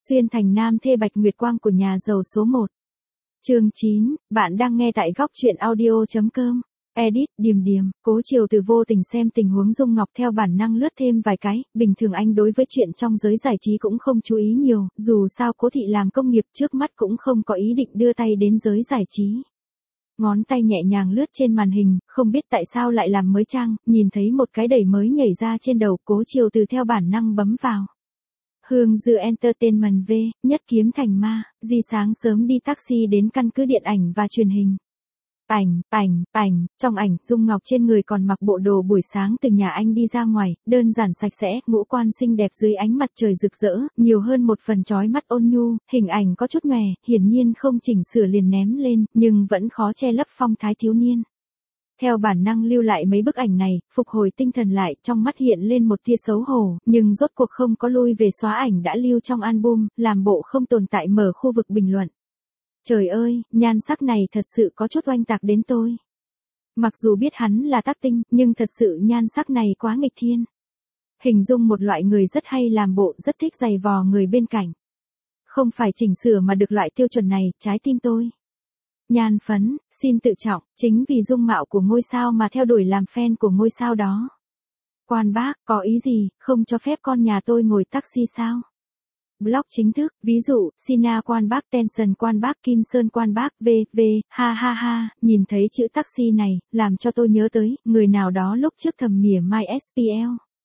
Xuyên thành nam thê Bạch Nguyệt Quang của nhà giàu số 1. Chương 9, bạn đang nghe tại góc truyện audio.com. Edit, Điềm Điềm, Cố Chiều Từ vô tình xem tình huống Dung Ngọc theo bản năng lướt thêm vài cái, bình thường anh đối với chuyện trong giới giải trí cũng không chú ý nhiều, dù sao Cố thị làm công nghiệp trước mắt cũng không có ý định đưa tay đến giới giải trí. Ngón tay nhẹ nhàng lướt trên màn hình, không biết tại sao lại làm mới trang, nhìn thấy một cái đẩy mới nhảy ra trên đầu, Cố Chiều Từ theo bản năng bấm vào. Hương Dư Entertainment V, Nhất Kiếm Thành Ma, Di sáng sớm đi taxi đến căn cứ điện ảnh và truyền hình. Trong ảnh, Dung Ngọc trên người còn mặc bộ đồ buổi sáng từ nhà anh đi ra ngoài, đơn giản sạch sẽ, ngũ quan xinh đẹp dưới ánh mặt trời rực rỡ, nhiều hơn một phần chói mắt ôn nhu, hình ảnh có chút nhòe, hiển nhiên không chỉnh sửa liền ném lên, nhưng vẫn khó che lấp phong thái thiếu niên. Theo bản năng lưu lại mấy bức ảnh này, phục hồi tinh thần lại, trong mắt hiện lên một tia xấu hổ, nhưng rốt cuộc không có lui về xóa ảnh đã lưu trong album, làm bộ không tồn tại mở khu vực bình luận. Trời ơi, nhan sắc này thật sự có chút oanh tạc đến tôi. Mặc dù biết hắn là tác tinh, nhưng thật sự nhan sắc này quá nghịch thiên. Hình dung một loại người rất hay làm bộ, rất thích giày vò người bên cạnh. Không phải chỉnh sửa mà được loại tiêu chuẩn này, trái tim tôi. Nhan phấn, xin tự trọng, chính vì dung mạo của ngôi sao mà theo đuổi làm fan của ngôi sao đó. Quan bác, có ý gì, không cho phép con nhà tôi ngồi taxi sao? Blog chính thức, ví dụ, Sina Quan Bác, Tension Quan Bác, Kim Sơn Quan Bác, ha, nhìn thấy chữ taxi này, làm cho tôi nhớ tới, người nào đó lúc trước thầm mỉa Mai SPL.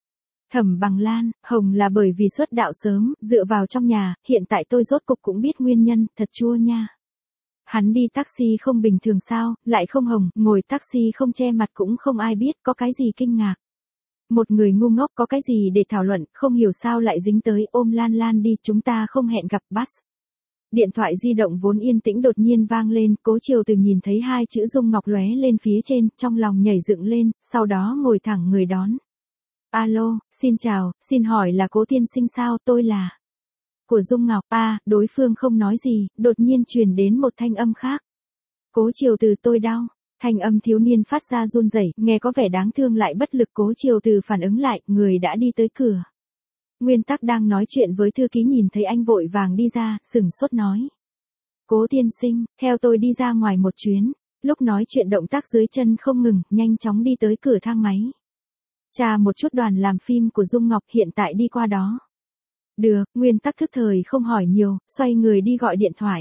Thẩm Bằng Lan, hồng là bởi vì xuất đạo sớm, dựa vào trong nhà, hiện tại tôi rốt cục cũng biết nguyên nhân, thật chua nha. Hắn đi taxi không bình thường sao, lại không hồng, ngồi taxi không che mặt cũng không ai biết, có cái gì kinh ngạc. Một người ngu ngốc có cái gì để thảo luận, không hiểu sao lại dính tới, ôm Lan Lan đi, chúng ta không hẹn gặp bus. Điện thoại di động vốn yên tĩnh đột nhiên vang lên, Cố Chiều Từ nhìn thấy hai chữ Dung Ngọc lóe lên phía trên, trong lòng nhảy dựng lên, sau đó ngồi thẳng người đón. Alo, xin chào, xin hỏi là Cố tiên sinh sao, tôi là... Của Dung Ngọc, đối phương không nói gì, đột nhiên truyền đến một thanh âm khác. Cố Chiều Từ, tôi đau. Thanh âm thiếu niên phát ra run rẩy, nghe có vẻ đáng thương lại bất lực. Cố Chiều Từ phản ứng lại, người đã đi tới cửa. Nguyên Tắc đang nói chuyện với thư ký nhìn thấy anh vội vàng đi ra, sửng sốt nói. Cố tiên sinh, theo tôi đi ra ngoài một chuyến. Lúc nói chuyện động tác dưới chân không ngừng, nhanh chóng đi tới cửa thang máy. Tra một chút đoàn làm phim của Dung Ngọc hiện tại đi qua đó. Được, Nguyên Tắc thức thời không hỏi nhiều, xoay người đi gọi điện thoại.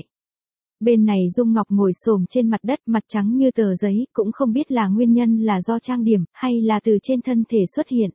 Bên này Dung Ngọc ngồi xổm trên mặt đất, mặt trắng như tờ giấy, cũng không biết là nguyên nhân là do trang điểm, hay là từ trên thân thể xuất hiện.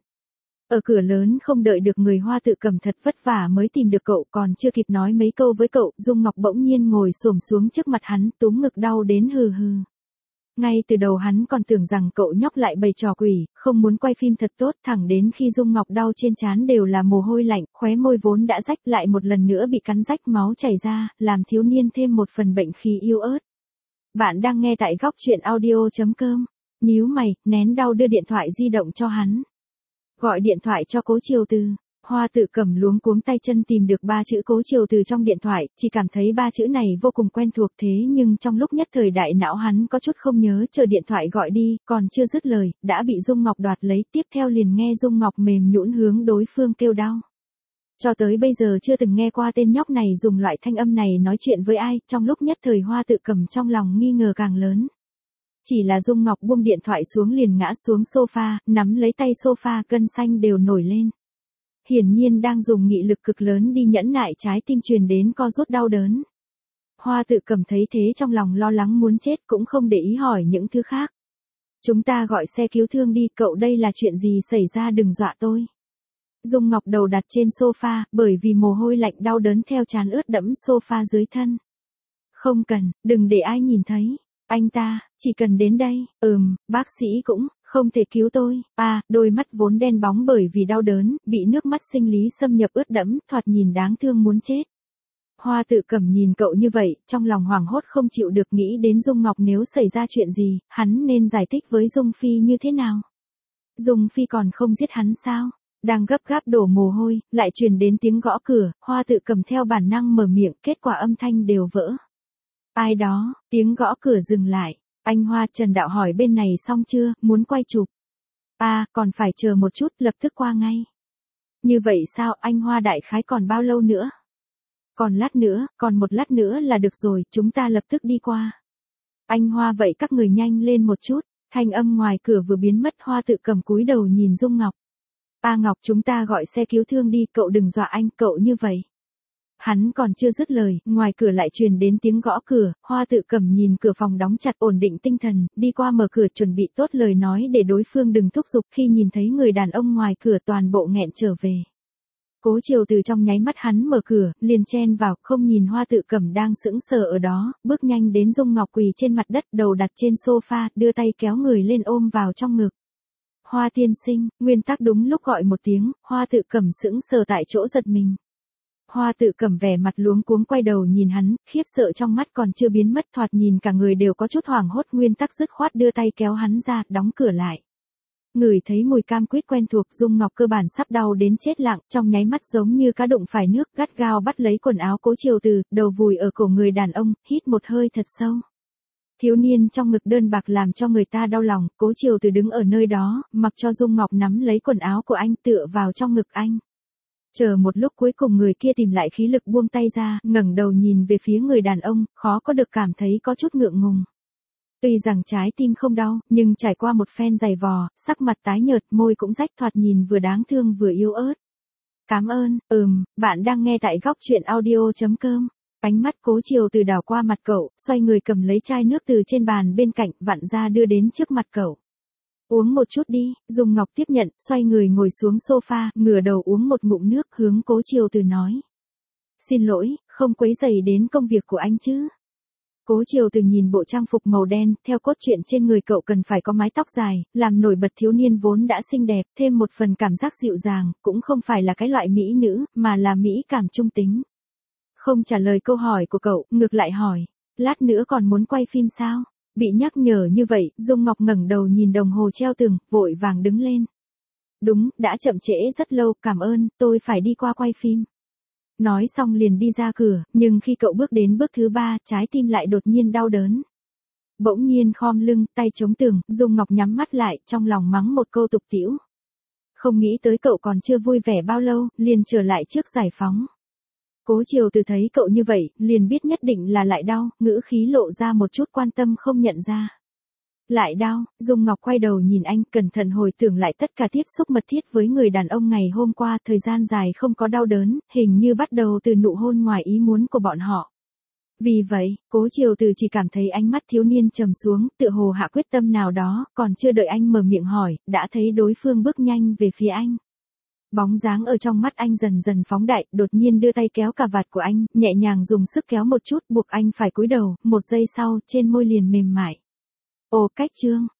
Ở cửa lớn không đợi được người Hoa Tự Cầm thật vất vả mới tìm được cậu, còn chưa kịp nói mấy câu với cậu, Dung Ngọc bỗng nhiên ngồi xổm xuống trước mặt hắn, túm ngực đau đến hừ hừ. Ngay từ đầu hắn còn tưởng rằng cậu nhóc lại bày trò quỷ, không muốn quay phim thật tốt, thẳng đến khi Dung Ngọc đau trên trán đều là mồ hôi lạnh, khóe môi vốn đã rách lại một lần nữa bị cắn rách, máu chảy ra, làm thiếu niên thêm một phần bệnh khí yếu ớt. Bạn đang nghe tại góc truyện audio.com. Nhíu mày, nén đau đưa điện thoại di động cho hắn. Gọi điện thoại cho Cố Chiều Từ. Hoa Tự Cầm luống cuống tay chân tìm được 3 chữ Cố Chiều Từ trong điện thoại, chỉ cảm thấy 3 chữ này vô cùng quen thuộc, thế nhưng trong lúc nhất thời đại não hắn có chút không nhớ, chờ điện thoại gọi đi, còn chưa dứt lời, đã bị Dung Ngọc đoạt lấy, tiếp theo liền nghe Dung Ngọc mềm nhũn hướng đối phương kêu đau. Cho tới bây giờ chưa từng nghe qua tên nhóc này dùng loại thanh âm này nói chuyện với ai, trong lúc nhất thời Hoa Tự Cầm trong lòng nghi ngờ càng lớn. Chỉ là Dung Ngọc buông điện thoại xuống liền ngã xuống sofa, nắm lấy tay sofa, gân xanh đều nổi lên. Hiển nhiên đang dùng nghị lực cực lớn đi nhẫn nại trái tim truyền đến co rút đau đớn. Hoa Tự Cầm thấy thế trong lòng lo lắng muốn chết, cũng không để ý hỏi những thứ khác. Chúng ta gọi xe cứu thương đi, cậu, đây là chuyện gì xảy ra, đừng dọa tôi. Dung Ngọc đầu đặt trên sofa, bởi vì mồ hôi lạnh đau đớn theo trán ướt đẫm sofa dưới thân. Không cần, đừng để ai nhìn thấy. Anh ta, chỉ cần đến đây, bác sĩ cũng, không thể cứu tôi. Đôi mắt vốn đen bóng bởi vì đau đớn, bị nước mắt sinh lý xâm nhập ướt đẫm, thoạt nhìn đáng thương muốn chết. Hoa Tự Cầm nhìn cậu như vậy, trong lòng hoảng hốt không chịu được, nghĩ đến Dung Ngọc nếu xảy ra chuyện gì, hắn nên giải thích với Dung Phi như thế nào. Dung Phi còn không giết hắn sao? Đang gấp gáp đổ mồ hôi, lại truyền đến tiếng gõ cửa, Hoa Tự Cầm theo bản năng mở miệng, kết quả âm thanh đều vỡ. Ai đó, tiếng gõ cửa dừng lại. Anh Hoa, Trần Đạo hỏi bên này xong chưa, muốn quay chụp. Còn phải chờ một chút, lập tức qua ngay. Như vậy sao, anh Hoa đại khái còn bao lâu nữa? còn một lát nữa là được rồi, chúng ta lập tức đi qua. Anh Hoa vậy các người nhanh lên một chút, thanh âm ngoài cửa vừa biến mất Hoa Tự Cầm cúi đầu nhìn Dung Ngọc. A Ngọc chúng ta gọi xe cứu thương đi, cậu đừng dọa anh, cậu như vậy. Hắn còn chưa dứt lời, ngoài cửa lại truyền đến tiếng gõ cửa, Hoa Tự Cầm nhìn cửa phòng đóng chặt ổn định tinh thần, đi qua mở cửa chuẩn bị tốt lời nói để đối phương đừng thúc giục khi nhìn thấy người đàn ông ngoài cửa toàn bộ nghẹn trở về. Cố Chiều từ trong nháy mắt hắn mở cửa, liền chen vào, không nhìn Hoa Tự Cầm đang sững sờ ở đó, bước nhanh đến Dung Ngọc quỳ trên mặt đất, đầu đặt trên sofa, đưa tay kéo người lên ôm vào trong ngực. Hoa tiên sinh, nguyên tắc đúng lúc gọi một tiếng, Hoa Tự Cầm sững sờ tại chỗ giật mình. Hoa Tự Cầm vẻ mặt luống cuống quay đầu nhìn hắn, khiếp sợ trong mắt còn chưa biến mất, thoạt nhìn cả người đều có chút hoảng hốt, nguyên tắc dứt khoát đưa tay kéo hắn ra, đóng cửa lại. Ngửi thấy mùi cam quýt quen thuộc, Dung Ngọc cơ bản sắp đau đến chết lặng, trong nháy mắt giống như cá đụng phải nước, gắt gao bắt lấy quần áo Cố Chiều Từ, đầu vùi ở cổ người đàn ông, hít một hơi thật sâu. Thiếu niên trong ngực đơn bạc làm cho người ta đau lòng, Cố Chiều Từ đứng ở nơi đó, mặc cho Dung Ngọc nắm lấy quần áo của anh tựa vào trong ngực anh. Chờ một lúc cuối cùng người kia tìm lại khí lực buông tay ra, ngẩng đầu nhìn về phía người đàn ông, khó có được cảm thấy có chút ngượng ngùng. Tuy rằng trái tim không đau, nhưng trải qua một phen giày vò, sắc mặt tái nhợt, môi cũng rách, thoạt nhìn vừa đáng thương vừa yếu ớt. Cảm ơn, bạn đang nghe tại góc truyện audio.com. Ánh mắt Cố Chiều Từ đảo qua mặt cậu, xoay người cầm lấy chai nước từ trên bàn bên cạnh, vặn ra đưa đến trước mặt cậu. Uống một chút đi, Dung Ngọc tiếp nhận, xoay người ngồi xuống sofa, ngửa đầu uống một ngụm nước, hướng Cố Chiều Từ nói. Xin lỗi, không quấy rầy đến công việc của anh chứ. Cố Chiều Từ nhìn bộ trang phục màu đen, theo cốt truyện trên người cậu cần phải có mái tóc dài, làm nổi bật thiếu niên vốn đã xinh đẹp, thêm một phần cảm giác dịu dàng, cũng không phải là cái loại mỹ nữ, mà là mỹ cảm trung tính. Không trả lời câu hỏi của cậu, ngược lại hỏi, lát nữa còn muốn quay phim sao? Bị nhắc nhở như vậy, Dung Ngọc ngẩng đầu nhìn đồng hồ treo tường, vội vàng đứng lên. Đúng, đã chậm trễ rất lâu, cảm ơn, tôi phải đi qua quay phim. Nói xong liền đi ra cửa, nhưng khi cậu bước đến bước thứ 3, trái tim lại đột nhiên đau đớn. Bỗng nhiên khom lưng, tay chống tường, Dung Ngọc nhắm mắt lại, trong lòng mắng một câu tục tĩu. Không nghĩ tới cậu còn chưa vui vẻ bao lâu, liền trở lại trước giải phóng. Cố Chiều Từ thấy cậu như vậy, liền biết nhất định là lại đau, ngữ khí lộ ra một chút quan tâm không nhận ra. Lại đau, Dung Ngọc quay đầu nhìn anh, cẩn thận hồi tưởng lại tất cả tiếp xúc mật thiết với người đàn ông ngày hôm qua, thời gian dài không có đau đớn, hình như bắt đầu từ nụ hôn ngoài ý muốn của bọn họ. Vì vậy, Cố Chiều Từ chỉ cảm thấy ánh mắt thiếu niên trầm xuống, tựa hồ hạ quyết tâm nào đó, còn chưa đợi anh mở miệng hỏi, đã thấy đối phương bước nhanh về phía anh. Bóng dáng ở trong mắt anh dần dần phóng đại, đột nhiên đưa tay kéo cà vạt của anh, nhẹ nhàng dùng sức kéo một chút, buộc anh phải cúi đầu, một giây sau, trên môi liền mềm mại. Ồ, cách chương.